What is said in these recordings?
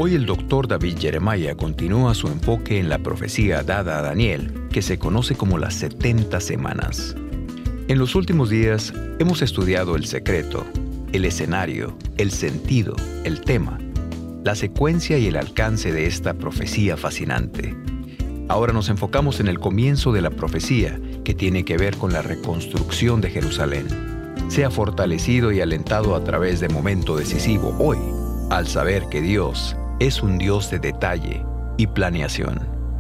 Hoy el doctor David Jeremiah continúa su enfoque en la profecía dada a Daniel, que se conoce como las 70 semanas. En los últimos días hemos estudiado el secreto, el escenario, el sentido, el tema, la secuencia y el alcance de esta profecía fascinante. Ahora nos enfocamos en el comienzo de la profecía, que tiene que ver con la reconstrucción de Jerusalén. Sea fortalecido y alentado a través de momento decisivo hoy, al saber que Dios es un Dios de detalle y planeación.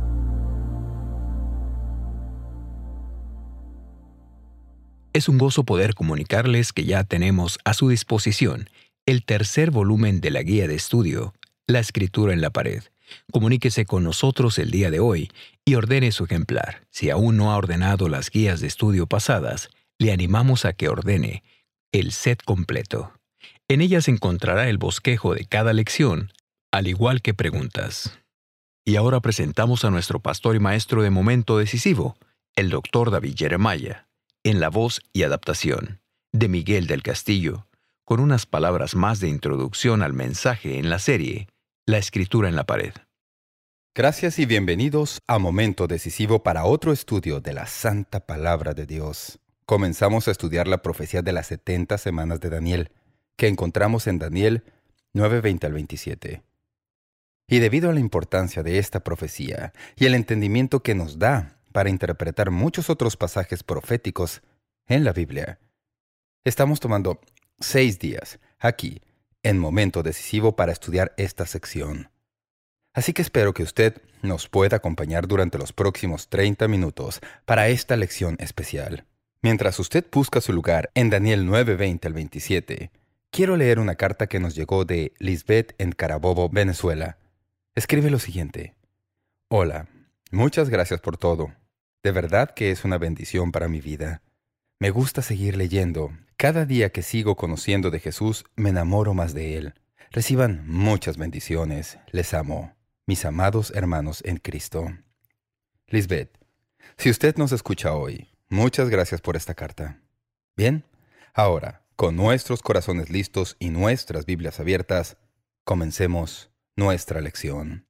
Es un gozo poder comunicarles que ya tenemos a su disposición el tercer volumen de la guía de estudio, La Escritura en la Pared. Comuníquese con nosotros el día de hoy y ordene su ejemplar. Si aún no ha ordenado las guías de estudio pasadas, le animamos a que ordene el set completo. En ellas encontrará el bosquejo de cada lección, al igual que preguntas. Y ahora presentamos a nuestro pastor y maestro de momento decisivo, el doctor David Jeremiah, en la voz y adaptación de Miguel del Castillo, con unas palabras más de introducción al mensaje en la serie La Escritura en la Pared. Gracias y bienvenidos a Momento Decisivo para otro estudio de la Santa Palabra de Dios. Comenzamos a estudiar la profecía de las 70 semanas de Daniel, que encontramos en Daniel 9:20 al 27. Y debido a la importancia de esta profecía y el entendimiento que nos da para interpretar muchos otros pasajes proféticos en la Biblia, estamos tomando 6 días aquí, en Momento Decisivo, para estudiar esta sección. Así que espero que usted nos pueda acompañar durante los próximos 30 minutos para esta lección especial. Mientras usted busca su lugar en Daniel 9:20 al 27, quiero leer una carta que nos llegó de Lisbeth en Carabobo, Venezuela. Escribe lo siguiente: Hola, muchas gracias por todo. De verdad que es una bendición para mi vida. Me gusta seguir leyendo. Cada día que sigo conociendo de Jesús, me enamoro más de Él. Reciban muchas bendiciones. Les amo, mis amados hermanos en Cristo. Lisbeth, si usted nos escucha hoy, muchas gracias por esta carta. Bien, ahora, con nuestros corazones listos y nuestras Biblias abiertas, comencemos nuestra lección.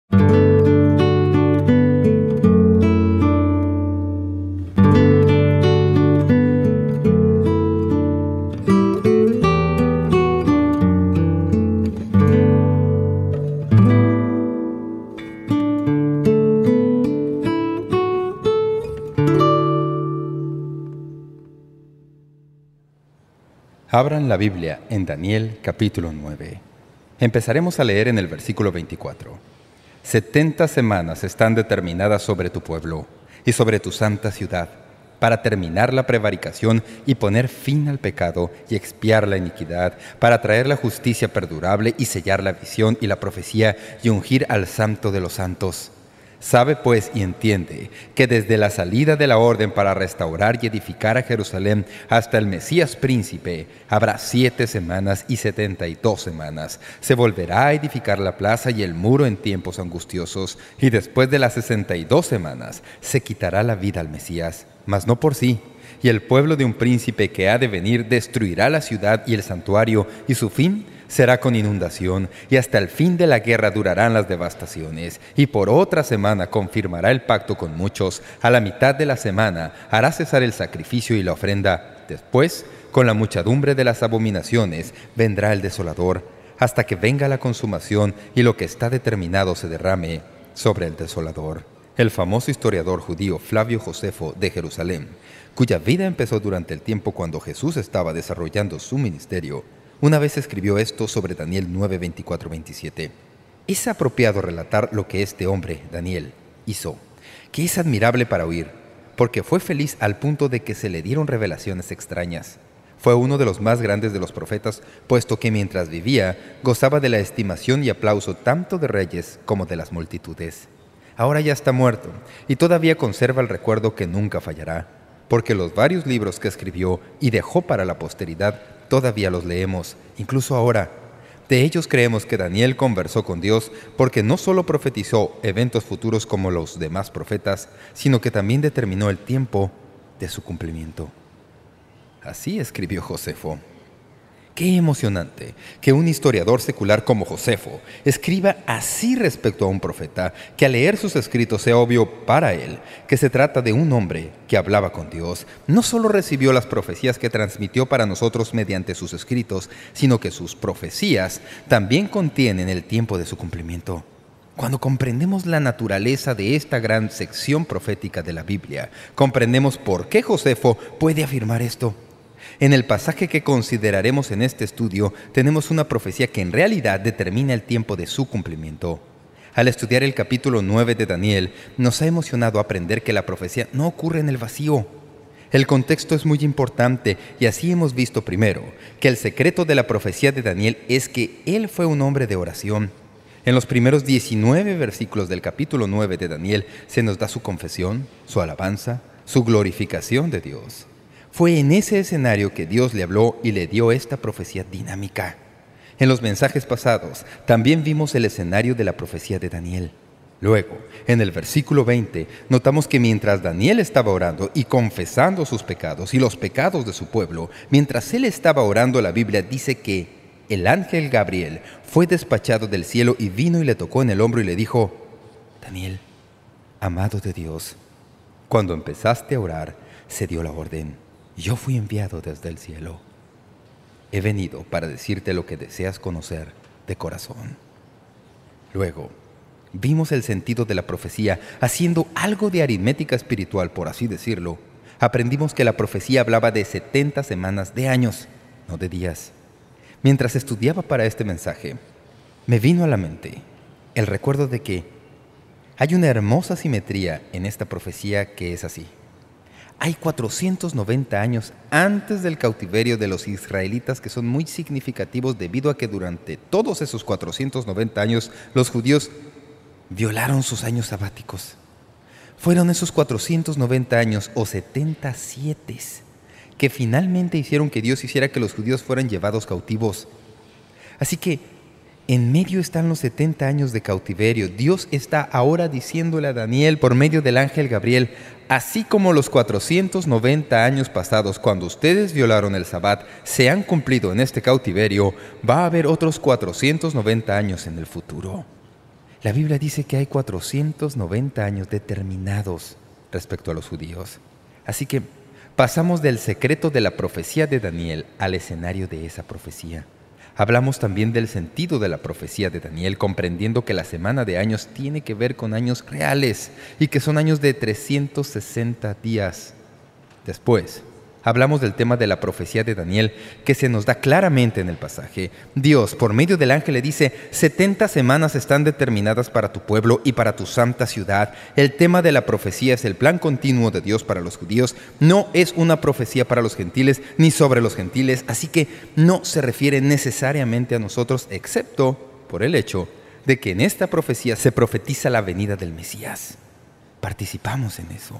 Abran la Biblia en Daniel capítulo 9. Empezaremos a leer en el versículo 24. 70 semanas están determinadas sobre tu pueblo y sobre tu santa ciudad, para terminar la prevaricación y poner fin al pecado y expiar la iniquidad, para traer la justicia perdurable y sellar la visión y la profecía y ungir al Santo de los santos. Sabe pues y entiende que desde la salida de la orden para restaurar y edificar a Jerusalén hasta el Mesías príncipe habrá 7 semanas y 72 semanas. Se volverá a edificar la plaza y el muro en tiempos angustiosos, y después de las 62 semanas se quitará la vida al Mesías, mas no por sí. Y el pueblo de un príncipe que ha de venir destruirá la ciudad y el santuario, y su fin será con inundación, y hasta el fin de la guerra durarán las devastaciones. Y por otra semana confirmará el pacto con muchos. A la mitad de la semana hará cesar el sacrificio y la ofrenda. Después, con la muchedumbre de las abominaciones, vendrá el desolador, hasta que venga la consumación y lo que está determinado se derrame sobre el desolador. El famoso historiador judío Flavio Josefo de Jerusalén, cuya vida empezó durante el tiempo cuando Jesús estaba desarrollando su ministerio, una vez escribió esto sobre Daniel 9:24-27. Es apropiado relatar lo que este hombre, Daniel, hizo, que es admirable para oír, porque fue feliz al punto de que se le dieron revelaciones extrañas. Fue uno de los más grandes de los profetas, puesto que mientras vivía, gozaba de la estimación y aplauso tanto de reyes como de las multitudes. Ahora ya está muerto, y todavía conserva el recuerdo que nunca fallará, porque los varios libros que escribió y dejó para la posteridad todavía los leemos, incluso ahora. De ellos creemos que Daniel conversó con Dios, porque no solo profetizó eventos futuros como los demás profetas, sino que también determinó el tiempo de su cumplimiento. Así escribió Josefo: Qué emocionante que un historiador secular como Josefo escriba así respecto a un profeta, que al leer sus escritos sea obvio para él que se trata de un hombre que hablaba con Dios. No solo recibió las profecías que transmitió para nosotros mediante sus escritos, sino que sus profecías también contienen el tiempo de su cumplimiento. Cuando comprendemos la naturaleza de esta gran sección profética de la Biblia, comprendemos por qué Josefo puede afirmar esto. En el pasaje que consideraremos en este estudio, tenemos una profecía que en realidad determina el tiempo de su cumplimiento. Al estudiar el capítulo 9 de Daniel, nos ha emocionado aprender que la profecía no ocurre en el vacío. El contexto es muy importante y así hemos visto primero que el secreto de la profecía de Daniel es que él fue un hombre de oración. En los primeros 19 versículos del capítulo 9 de Daniel se nos da su confesión, su alabanza, su glorificación de Dios. Fue en ese escenario que Dios le habló y le dio esta profecía dinámica. En los mensajes pasados también vimos el escenario de la profecía de Daniel. Luego, en el versículo 20, notamos que mientras Daniel estaba orando y confesando sus pecados y los pecados de su pueblo, mientras él estaba orando, la Biblia dice que el ángel Gabriel fue despachado del cielo y vino y le tocó en el hombro y le dijo: Daniel, amado de Dios, cuando empezaste a orar, se dio la orden. Yo fui enviado desde el cielo. He venido para decirte lo que deseas conocer de corazón. Luego, vimos el sentido de la profecía haciendo algo de aritmética espiritual, por así decirlo. Aprendimos que la profecía hablaba de 70 semanas de años, no de días. Mientras estudiaba para este mensaje, me vino a la mente el recuerdo de que hay una hermosa simetría en esta profecía que es así. Hay 490 años antes del cautiverio de los israelitas que son muy significativos debido a que durante todos esos 490 años los judíos violaron sus años sabáticos. Fueron esos 490 años o 77 que finalmente hicieron que Dios hiciera que los judíos fueran llevados cautivos. Así que en medio están los 70 años de cautiverio. Dios está ahora diciéndole a Daniel por medio del ángel Gabriel: así como los 490 años pasados, cuando ustedes violaron el Sabbat, se han cumplido en este cautiverio, va a haber otros 490 años en el futuro. La Biblia dice que hay 490 años determinados respecto a los judíos. Así que pasamos del secreto de la profecía de Daniel al escenario de esa profecía. Hablamos también del sentido de la profecía de Daniel, comprendiendo que la semana de años tiene que ver con años reales y que son años de 360 días. Después, hablamos del tema de la profecía de Daniel, que se nos da claramente en el pasaje. Dios, por medio del ángel, le dice: 70 semanas están determinadas para tu pueblo y para tu santa ciudad. El tema de la profecía es el plan continuo de Dios para los judíos. No es una profecía para los gentiles ni sobre los gentiles, así que no se refiere necesariamente a nosotros, excepto por el hecho de que en esta profecía se profetiza la venida del Mesías. Participamos en eso.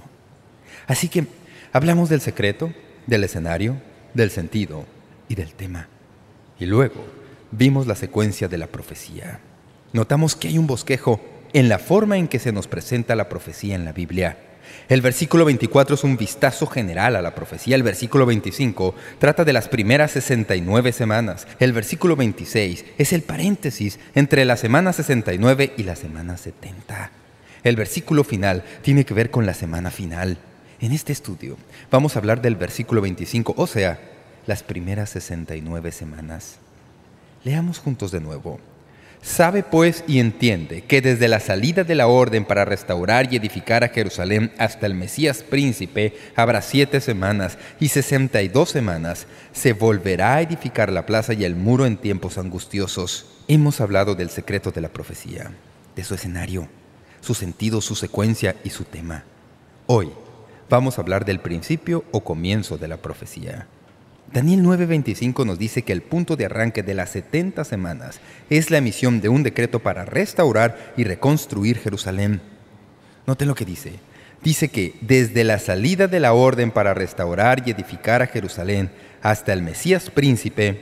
Así que hablamos del secreto, del escenario, del sentido y del tema. Y luego vimos la secuencia de la profecía. Notamos que hay un bosquejo en la forma en que se nos presenta la profecía en la Biblia. El versículo 24 es un vistazo general a la profecía. El versículo 25 trata de las primeras 69 semanas. El versículo 26 es el paréntesis entre la semana 69 y la semana 70. El versículo final tiene que ver con la semana final. En este estudio vamos a hablar del versículo 25, o sea, las primeras 69 semanas. Leamos juntos de nuevo. Sabe pues y entiende que desde la salida de la orden para restaurar y edificar a Jerusalén hasta el Mesías príncipe habrá 7 semanas y 62 semanas. Se volverá a edificar la plaza y el muro en tiempos angustiosos. Hemos hablado del secreto de la profecía, de su escenario, su sentido, su secuencia y su tema. Hoy vamos a hablar del principio o comienzo de la profecía. Daniel 9:25 nos dice que el punto de arranque de las 70 semanas es la emisión de un decreto para restaurar y reconstruir Jerusalén. Noten lo que dice. Dice que desde la salida de la orden para restaurar y edificar a Jerusalén hasta el Mesías príncipe,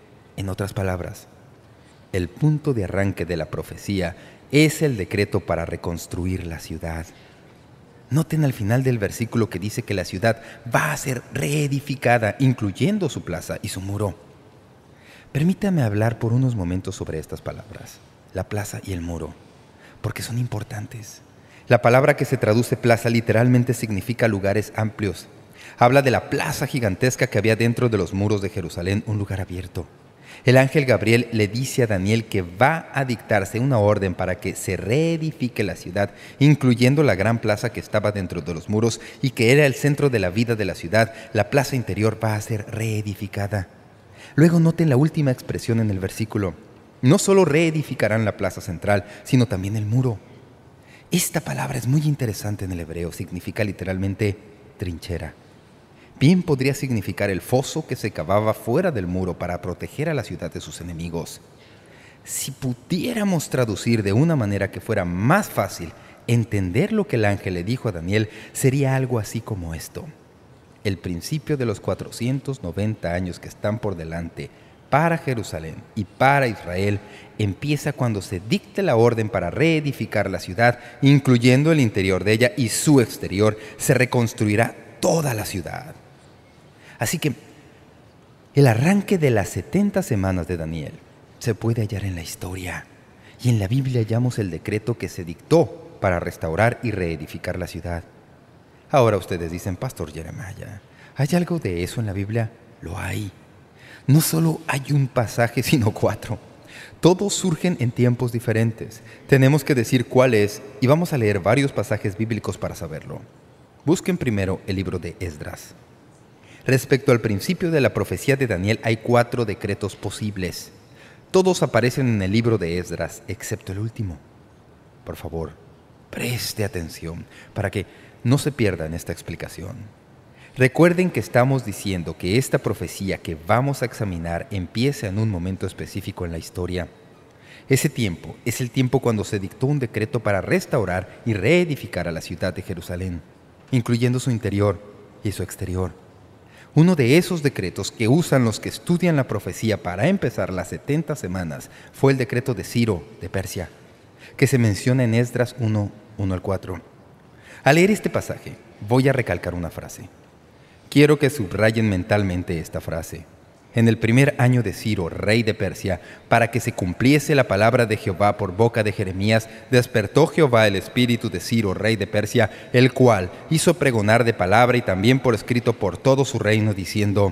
en otras palabras, el punto de arranque de la profecía es el decreto para reconstruir la ciudad. Noten al final del versículo que dice que la ciudad va a ser reedificada, incluyendo su plaza y su muro. Permítame hablar por unos momentos sobre estas palabras, la plaza y el muro, porque son importantes. La palabra que se traduce plaza literalmente significa lugares amplios. Habla de la plaza gigantesca que había dentro de los muros de Jerusalén, un lugar abierto. El ángel Gabriel le dice a Daniel que va a dictarse una orden para que se reedifique la ciudad, incluyendo la gran plaza que estaba dentro de los muros y que era el centro de la vida de la ciudad. La plaza interior va a ser reedificada. Luego noten la última expresión en el versículo. No solo reedificarán la plaza central, sino también el muro. Esta palabra es muy interesante en el hebreo. Significa literalmente trinchera. Bien podría significar el foso que se cavaba fuera del muro para proteger a la ciudad de sus enemigos. Si pudiéramos traducir de una manera que fuera más fácil entender lo que el ángel le dijo a Daniel, sería algo así como esto. El principio de los 490 años que están por delante para Jerusalén y para Israel empieza cuando se dicte la orden para reedificar la ciudad, incluyendo el interior de ella y su exterior. Se reconstruirá toda la ciudad. Así que el arranque de las 70 semanas de Daniel se puede hallar en la historia. Y en la Biblia hallamos el decreto que se dictó para restaurar y reedificar la ciudad. Ahora ustedes dicen, Pastor Jeremiah, ¿hay algo de eso en la Biblia? Lo hay. No solo hay un pasaje, sino 4. Todos surgen en tiempos diferentes. Tenemos que decir cuál es, y vamos a leer varios pasajes bíblicos para saberlo. Busquen primero el libro de Esdras. Respecto al principio de la profecía de Daniel, hay 4 decretos posibles. Todos aparecen en el libro de Esdras, excepto el último. Por favor, preste atención para que no se pierdan esta explicación. Recuerden que estamos diciendo que esta profecía que vamos a examinar empieza en un momento específico en la historia. Ese tiempo es el tiempo cuando se dictó un decreto para restaurar y reedificar a la ciudad de Jerusalén, incluyendo su interior y su exterior. Uno de esos decretos que usan los que estudian la profecía para empezar las 70 semanas fue el decreto de Ciro de Persia, que se menciona en Esdras 1:1-4. Al leer este pasaje, voy a recalcar una frase. Quiero que subrayen mentalmente esta frase. En el primer año de Ciro, rey de Persia, para que se cumpliese la palabra de Jehová por boca de Jeremías, despertó Jehová el espíritu de Ciro, rey de Persia, el cual hizo pregonar de palabra y también por escrito por todo su reino, diciendo: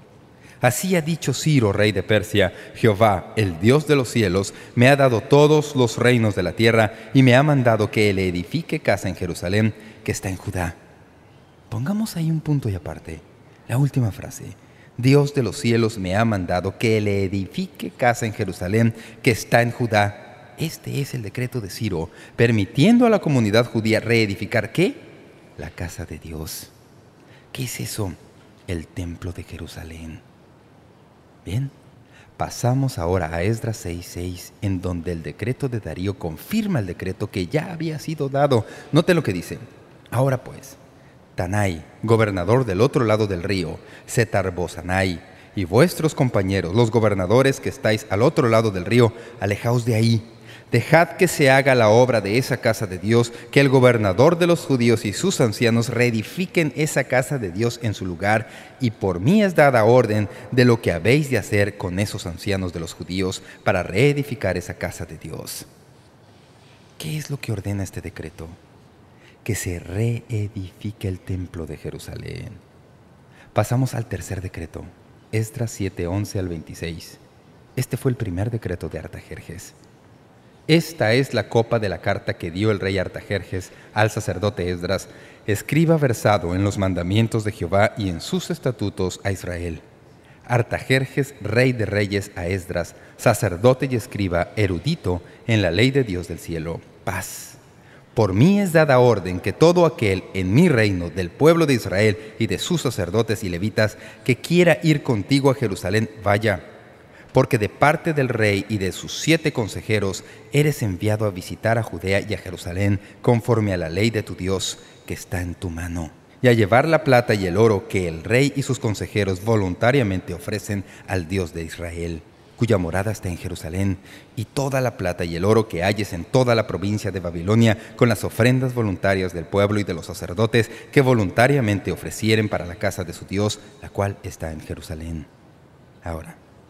Así ha dicho Ciro, rey de Persia: Jehová, el Dios de los cielos, me ha dado todos los reinos de la tierra y me ha mandado que le edifique casa en Jerusalén, que está en Judá. Pongamos ahí un punto y aparte. La última frase. Dios de los cielos me ha mandado que le edifique casa en Jerusalén, que está en Judá. Este es el decreto de Ciro, permitiendo a la comunidad judía reedificar, ¿qué? La casa de Dios. ¿Qué es eso? El templo de Jerusalén. Bien, pasamos ahora a Esdras 6:6, en donde el decreto de Darío confirma el decreto que ya había sido dado. Note lo que dice. Ahora pues, Tanai, gobernador del otro lado del río, Setar-Bosanai, y vuestros compañeros, los gobernadores que estáis al otro lado del río, alejaos de ahí. Dejad que se haga la obra de esa casa de Dios, que el gobernador de los judíos y sus ancianos reedifiquen esa casa de Dios en su lugar, y por mí es dada orden de lo que habéis de hacer con esos ancianos de los judíos para reedificar esa casa de Dios. ¿Qué es lo que ordena este decreto? Que se reedifique el templo de Jerusalén. Pasamos al tercer decreto, Esdras 7:11-26. Este fue el primer decreto de Artajerjes. Esta es la copa de la carta que dio el rey Artajerjes al sacerdote Esdras, escriba versado en los mandamientos de Jehová y en sus estatutos a Israel. Artajerjes, rey de reyes, a Esdras, sacerdote y escriba, erudito en la ley de Dios del cielo. Paz. Por mí es dada orden que todo aquel en mi reino, del pueblo de Israel y de sus sacerdotes y levitas, que quiera ir contigo a Jerusalén, vaya. Porque de parte del rey y de sus 7 consejeros eres enviado a visitar a Judea y a Jerusalén, conforme a la ley de tu Dios, que está en tu mano, y a llevar la plata y el oro que el rey y sus consejeros voluntariamente ofrecen al Dios de Israel, cuya morada está en Jerusalén, y toda la plata y el oro que halles en toda la provincia de Babilonia, con las ofrendas voluntarias del pueblo y de los sacerdotes que voluntariamente ofrecieren para la casa de su Dios, la cual está en Jerusalén. Ahora,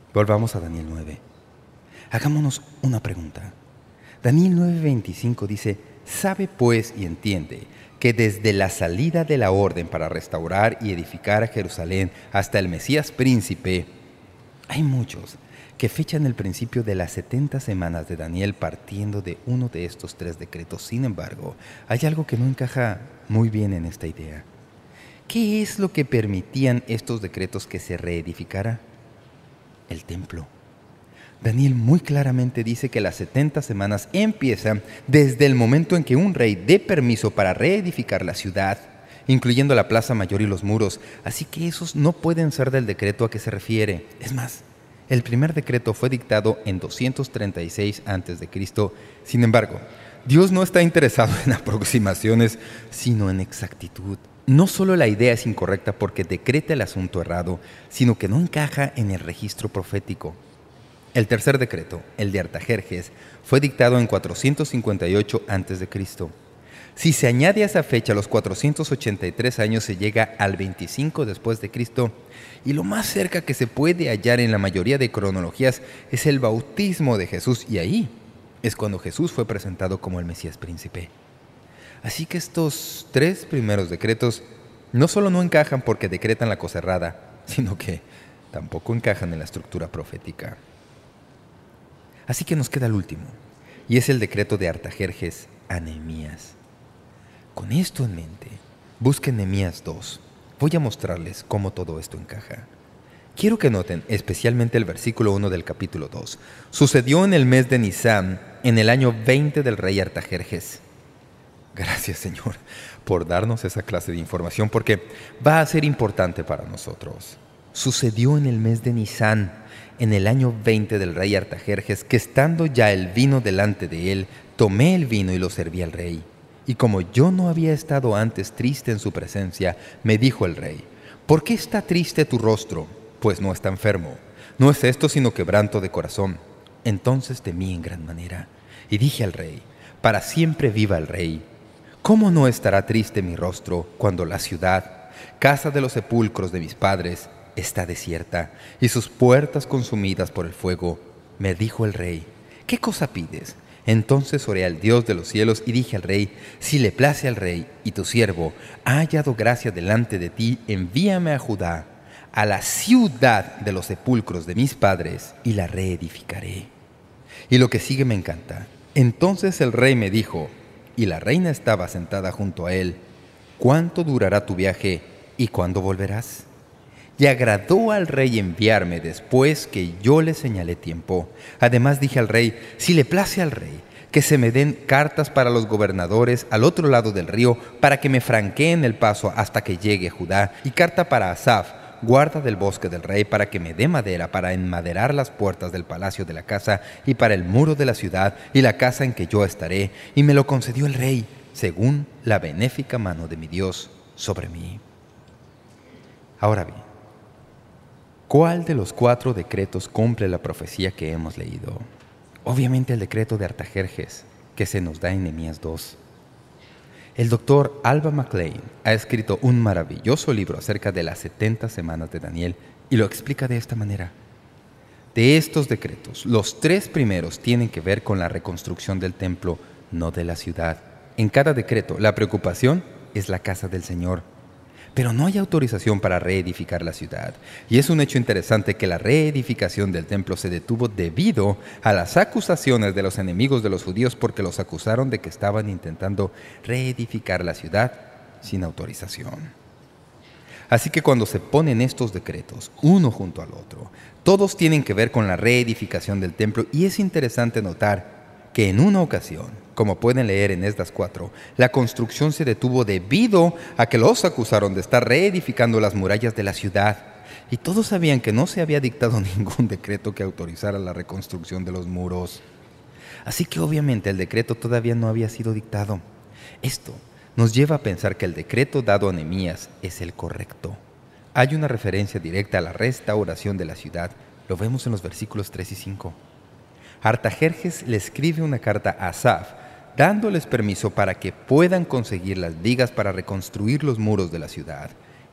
Volvamos a Daniel 9. Hagámonos una pregunta. Daniel 9:25 dice: «Sabe pues y entiende que desde la salida de la orden para restaurar y edificar a Jerusalén hasta el Mesías príncipe, hay muchos que fechan el principio de las 70 semanas de Daniel partiendo de uno de estos 3 decretos. Sin embargo, hay algo que no encaja muy bien en esta idea. ¿Qué es lo que permitían estos decretos que se reedificara? El templo. Daniel muy claramente dice que las 70 semanas empiezan desde el momento en que un rey dé permiso para reedificar la ciudad, incluyendo la plaza mayor y los muros. Así que esos no pueden ser del decreto a que se refiere. Es más, el primer decreto fue dictado en 236 a.C. Sin embargo, Dios no está interesado en aproximaciones, sino en exactitud. No solo la idea es incorrecta porque decreta el asunto errado, sino que no encaja en el registro profético. El tercer decreto, el de Artajerjes, fue dictado en 458 a.C. Si se añade a esa fecha los 483 años, se llega al 25 después de Cristo, y lo más cerca que se puede hallar en la mayoría de cronologías es el bautismo de Jesús, y ahí es cuando Jesús fue presentado como el Mesías príncipe. Así que estos 3 primeros decretos no solo no encajan porque decretan la cosa errada, sino que tampoco encajan en la estructura profética. Así que nos queda el último, y es el decreto de Artajerjes a Nehemías. Con esto en mente, busquen Nehemías 2. Voy a mostrarles cómo todo esto encaja. Quiero que noten especialmente el versículo 1 del capítulo 2. Sucedió en el mes de Nisán, en el año 20 del rey Artajerjes. Gracias, Señor, por darnos esa clase de información, porque va a ser importante para nosotros. Sucedió en el mes de Nisán, en el año 20 del rey Artajerjes, que estando ya el vino delante de él, tomé el vino y lo serví al rey. Y como yo no había estado antes triste en su presencia, me dijo el rey: ¿por qué está triste tu rostro? Pues no está enfermo. No es esto sino quebranto de corazón. Entonces temí en gran manera, y dije al rey: para siempre viva el rey. ¿Cómo no estará triste mi rostro cuando la ciudad, casa de los sepulcros de mis padres, está desierta y sus puertas consumidas por el fuego? Me dijo el rey: ¿qué cosa pides? Entonces oré al Dios de los cielos y dije al rey: si le place al rey y tu siervo ha hallado gracia delante de ti, envíame a Judá, a la ciudad de los sepulcros de mis padres, y la reedificaré. Y lo que sigue me encanta. Entonces el rey me dijo, y la reina estaba sentada junto a él: ¿cuánto durará tu viaje y cuándo volverás? Y agradó al rey enviarme después que yo le señalé tiempo. Además dije al rey: si le place al rey, que se me den cartas para los gobernadores al otro lado del río, para que me franqueen el paso hasta que llegue a Judá, y carta para Asaf, guarda del bosque del rey, para que me dé madera para enmaderar las puertas del palacio de la casa y para el muro de la ciudad y la casa en que yo estaré. Y me lo concedió el rey, según la benéfica mano de mi Dios sobre mí. Ahora bien, ¿cuál de los 4 decretos cumple la profecía que hemos leído? Obviamente el decreto de Artajerjes, que se nos da en Nehemías 2. El doctor Alva McLean ha escrito un maravilloso libro acerca de las 70 semanas de Daniel y lo explica de esta manera. De estos decretos, los 3 primeros tienen que ver con la reconstrucción del templo, no de la ciudad. En cada decreto, la preocupación es la casa del Señor. Pero no hay autorización para reedificar la ciudad. Y es un hecho interesante que la reedificación del templo se detuvo debido a las acusaciones de los enemigos de los judíos, porque los acusaron de que estaban intentando reedificar la ciudad sin autorización. Así que cuando se ponen estos decretos, uno junto al otro, todos tienen que ver con la reedificación del templo. Y es interesante notar que en una ocasión, como pueden leer en Esdras 4, la construcción se detuvo debido a que los acusaron de estar reedificando las murallas de la ciudad. Y todos sabían que no se había dictado ningún decreto que autorizara la reconstrucción de los muros. Así que obviamente el decreto todavía no había sido dictado. Esto nos lleva a pensar que el decreto dado a Nehemías es el correcto. Hay una referencia directa a la restauración de la ciudad. Lo vemos en los versículos 3 y 5. Artajerjes le escribe una carta a Asaf, dándoles permiso para que puedan conseguir las vigas para reconstruir los muros de la ciudad.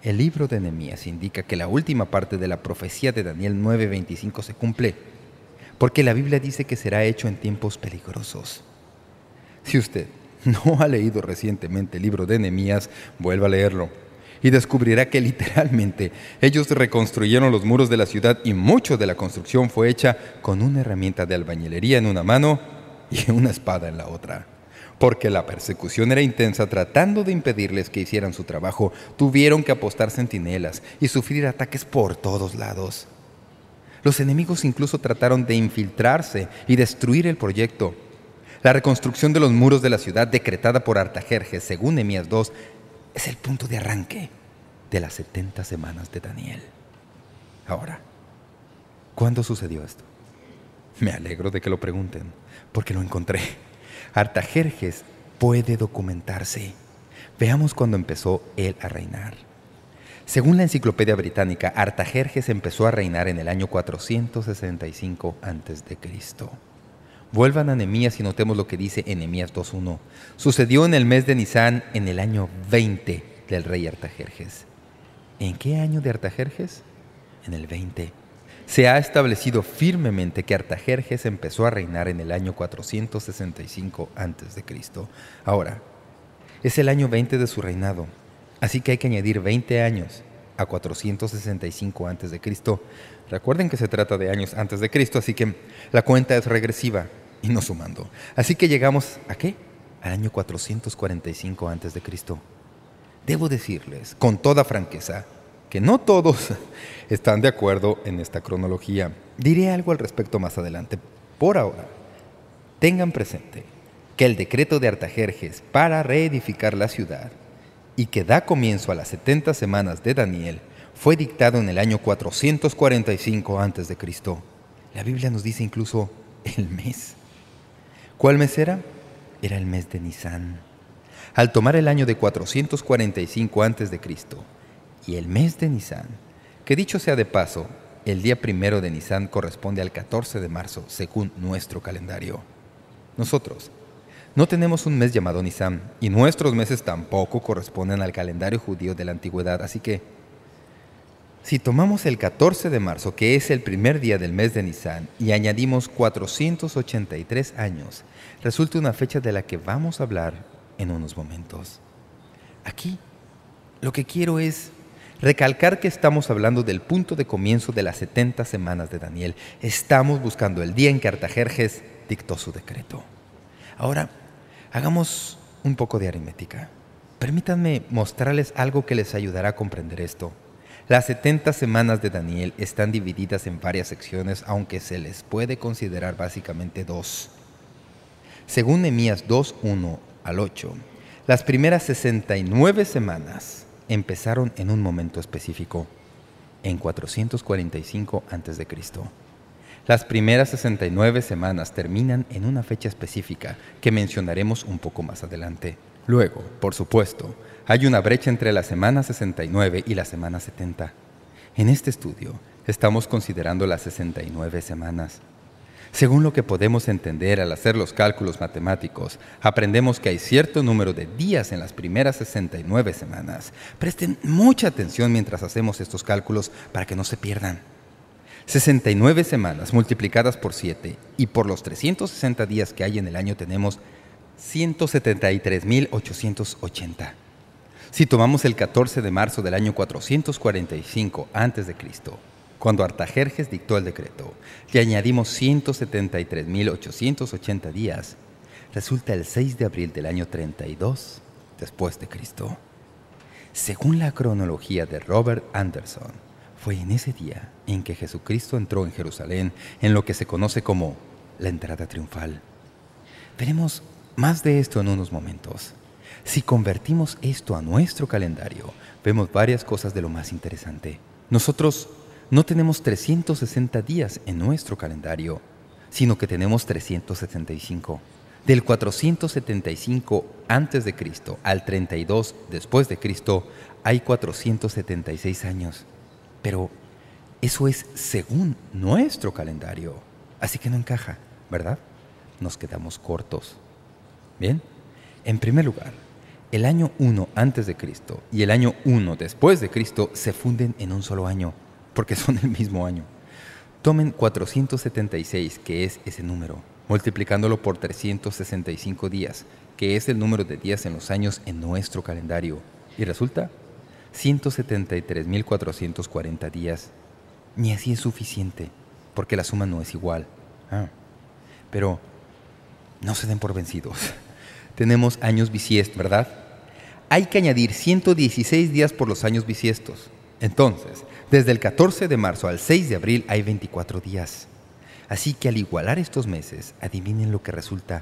El libro de Nehemías indica que la última parte de la profecía de Daniel 9:25 se cumple, porque la Biblia dice que será hecho en tiempos peligrosos. Si usted no ha leído recientemente el libro de Nehemías, vuelva a leerlo y descubrirá que literalmente ellos reconstruyeron los muros de la ciudad y mucho de la construcción fue hecha con una herramienta de albañilería en una mano y una espada en la otra. Porque la persecución era intensa, tratando de impedirles que hicieran su trabajo, tuvieron que apostar centinelas y sufrir ataques por todos lados. Los enemigos incluso trataron de infiltrarse y destruir el proyecto. La reconstrucción de los muros de la ciudad, decretada por Artajerjes, según Nehemías 2, es el punto de arranque de las 70 semanas de Daniel. Ahora, ¿cuándo sucedió esto? Me alegro de que lo pregunten, porque lo encontré. Artajerjes puede documentarse. Veamos cuándo empezó él a reinar. Según la Enciclopedia Británica, Artajerjes empezó a reinar en el año 465 a.C. Vuelvan a Nehemías y notemos lo que dice en Nehemías 2:1. Sucedió en el mes de Nisán, en el año 20 del rey Artajerjes. ¿En qué año de Artajerjes? En el 20. Se ha establecido firmemente que Artajerjes empezó a reinar en el año 465 a.C. Ahora, es el año 20 de su reinado, así que hay que añadir 20 años a 465 a.C. Recuerden que se trata de años antes de Cristo, así que la cuenta es regresiva y no sumando. Así que llegamos, ¿a qué? Al año 445 a.C. Debo decirles, con toda franqueza, que no todos están de acuerdo en esta cronología. Diré algo al respecto más adelante. Por ahora, tengan presente que el decreto de Artajerjes para reedificar la ciudad y que da comienzo a las 70 semanas de Daniel fue dictado en el año 445 a.C. La Biblia nos dice incluso el mes. ¿Cuál mes era? Era el mes de Nisán. Al tomar el año de 445 a.C. y el mes de Nisán, que dicho sea de paso, el día primero de Nisán corresponde al 14 de marzo, según nuestro calendario. Nosotros no tenemos un mes llamado Nisán, y nuestros meses tampoco corresponden al calendario judío de la antigüedad, así que si tomamos el 14 de marzo, que es el primer día del mes de Nisán, y añadimos 483 años, resulta una fecha de la que vamos a hablar en unos momentos. Aquí, lo que quiero es recalcar que estamos hablando del punto de comienzo de las 70 semanas de Daniel. Estamos buscando el día en que Artajerjes dictó su decreto. Ahora, hagamos un poco de aritmética. Permítanme mostrarles algo que les ayudará a comprender esto. Las 70 semanas de Daniel están divididas en varias secciones, aunque se les puede considerar básicamente dos. Según Nehemías 2:1 al 8, las primeras 69 semanas empezaron en un momento específico, en 445 a.C. Las primeras 69 semanas terminan en una fecha específica que mencionaremos un poco más adelante. Luego, por supuesto, hay una brecha entre la semana 69 y la semana 70. En este estudio, estamos considerando las 69 semanas. Según lo que podemos entender al hacer los cálculos matemáticos, aprendemos que hay cierto número de días en las primeras 69 semanas. Presten mucha atención mientras hacemos estos cálculos para que no se pierdan. 69 semanas multiplicadas por 7 y por los 360 días que hay en el año tenemos 173.880. Si tomamos el 14 de marzo del año 445 a.C., cuando Artajerjes dictó el decreto, le añadimos 173.880 días, resulta el 6 de abril del año 32 después de Cristo. Según la cronología de Robert Anderson, fue en ese día en que Jesucristo entró en Jerusalén en lo que se conoce como la entrada triunfal. Veremos más de esto en unos momentos. Si convertimos esto a nuestro calendario, vemos varias cosas de lo más interesante. Nosotros no tenemos 360 días en nuestro calendario, sino que tenemos 375. Del 475 a.C. al 32 después de Cristo hay 476 años. Pero eso es según nuestro calendario. Así que no encaja, ¿verdad? Nos quedamos cortos. Bien, en primer lugar, El año 1 antes de Cristo y el año 1 después de Cristo se funden en un solo año, porque son el mismo año. Tomen 476, que es ese número, multiplicándolo por 365 días, que es el número de días en los años en nuestro calendario, y resulta 173.440 días. Ni así es suficiente, porque la suma no es igual. Pero no se den por vencidos. Tenemos años bisiestos, ¿verdad? Hay que añadir 116 días por los años bisiestos. Entonces, desde el 14 de marzo al 6 de abril hay 24 días. Así que al igualar estos meses, adivinen lo que resulta: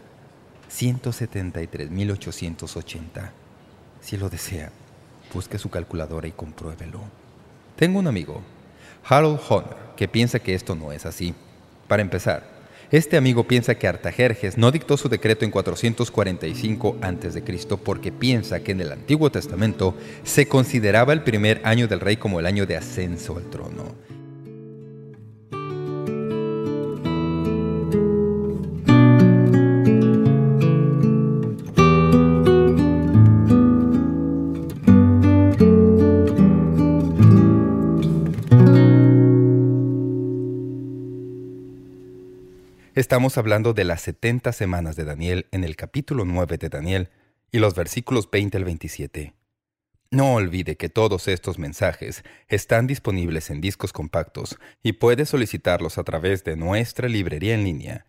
173.880. Si lo desea, busque su calculadora y compruébelo. Tengo un amigo, Harold Honor, que piensa que esto no es así. Para empezar, este amigo piensa que Artajerjes no dictó su decreto en 445 a.C. porque piensa que en el Antiguo Testamento se consideraba el primer año del rey como el año de ascenso al trono. Estamos hablando de las 70 semanas de Daniel en el capítulo 9 de Daniel y los versículos 20 al 27. No olvide que todos estos mensajes están disponibles en discos compactos y puede solicitarlos a través de nuestra librería en línea.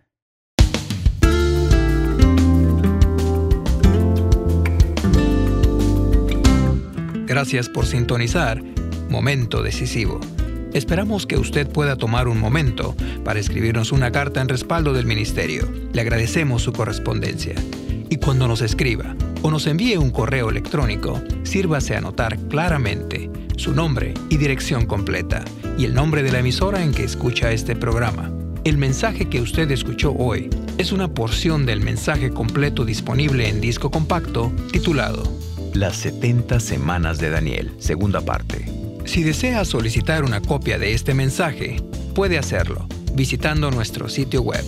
Gracias por sintonizar Momento Decisivo. Esperamos que usted pueda tomar un momento para escribirnos una carta en respaldo del ministerio. Le agradecemos su correspondencia. Y cuando nos escriba o nos envíe un correo electrónico, sírvase a anotar claramente su nombre y dirección completa y el nombre de la emisora en que escucha este programa. El mensaje que usted escuchó hoy es una porción del mensaje completo disponible en disco compacto titulado Las 70 semanas de Daniel, segunda parte. Si desea solicitar una copia de este mensaje, puede hacerlo visitando nuestro sitio web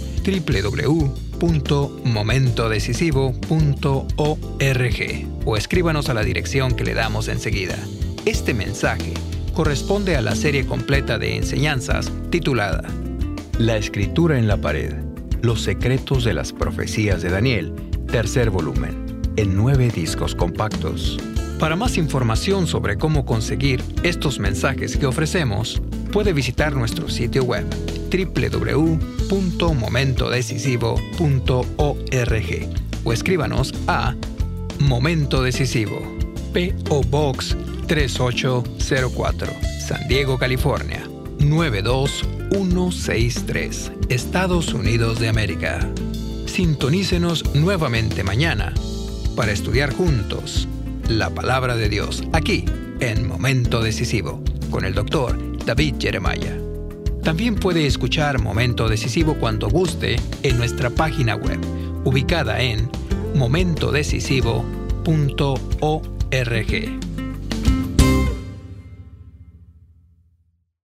www.momentodecisivo.org o escríbanos a la dirección que le damos enseguida. Este mensaje corresponde a la serie completa de enseñanzas titulada La Escritura en la Pared, los secretos de las profecías de Daniel, tercer volumen, en 9 discos compactos. Para más información sobre cómo conseguir estos mensajes que ofrecemos, puede visitar nuestro sitio web www.momentodecisivo.org o escríbanos a Momento Decisivo, P.O. Box 3804, San Diego, California, 92163, Estados Unidos de América. Sintonícenos nuevamente mañana para estudiar juntos la Palabra de Dios, aquí en Momento Decisivo, con el Dr. David Jeremiah. También puede escuchar Momento Decisivo cuando guste en nuestra página web, ubicada en momentodecisivo.org.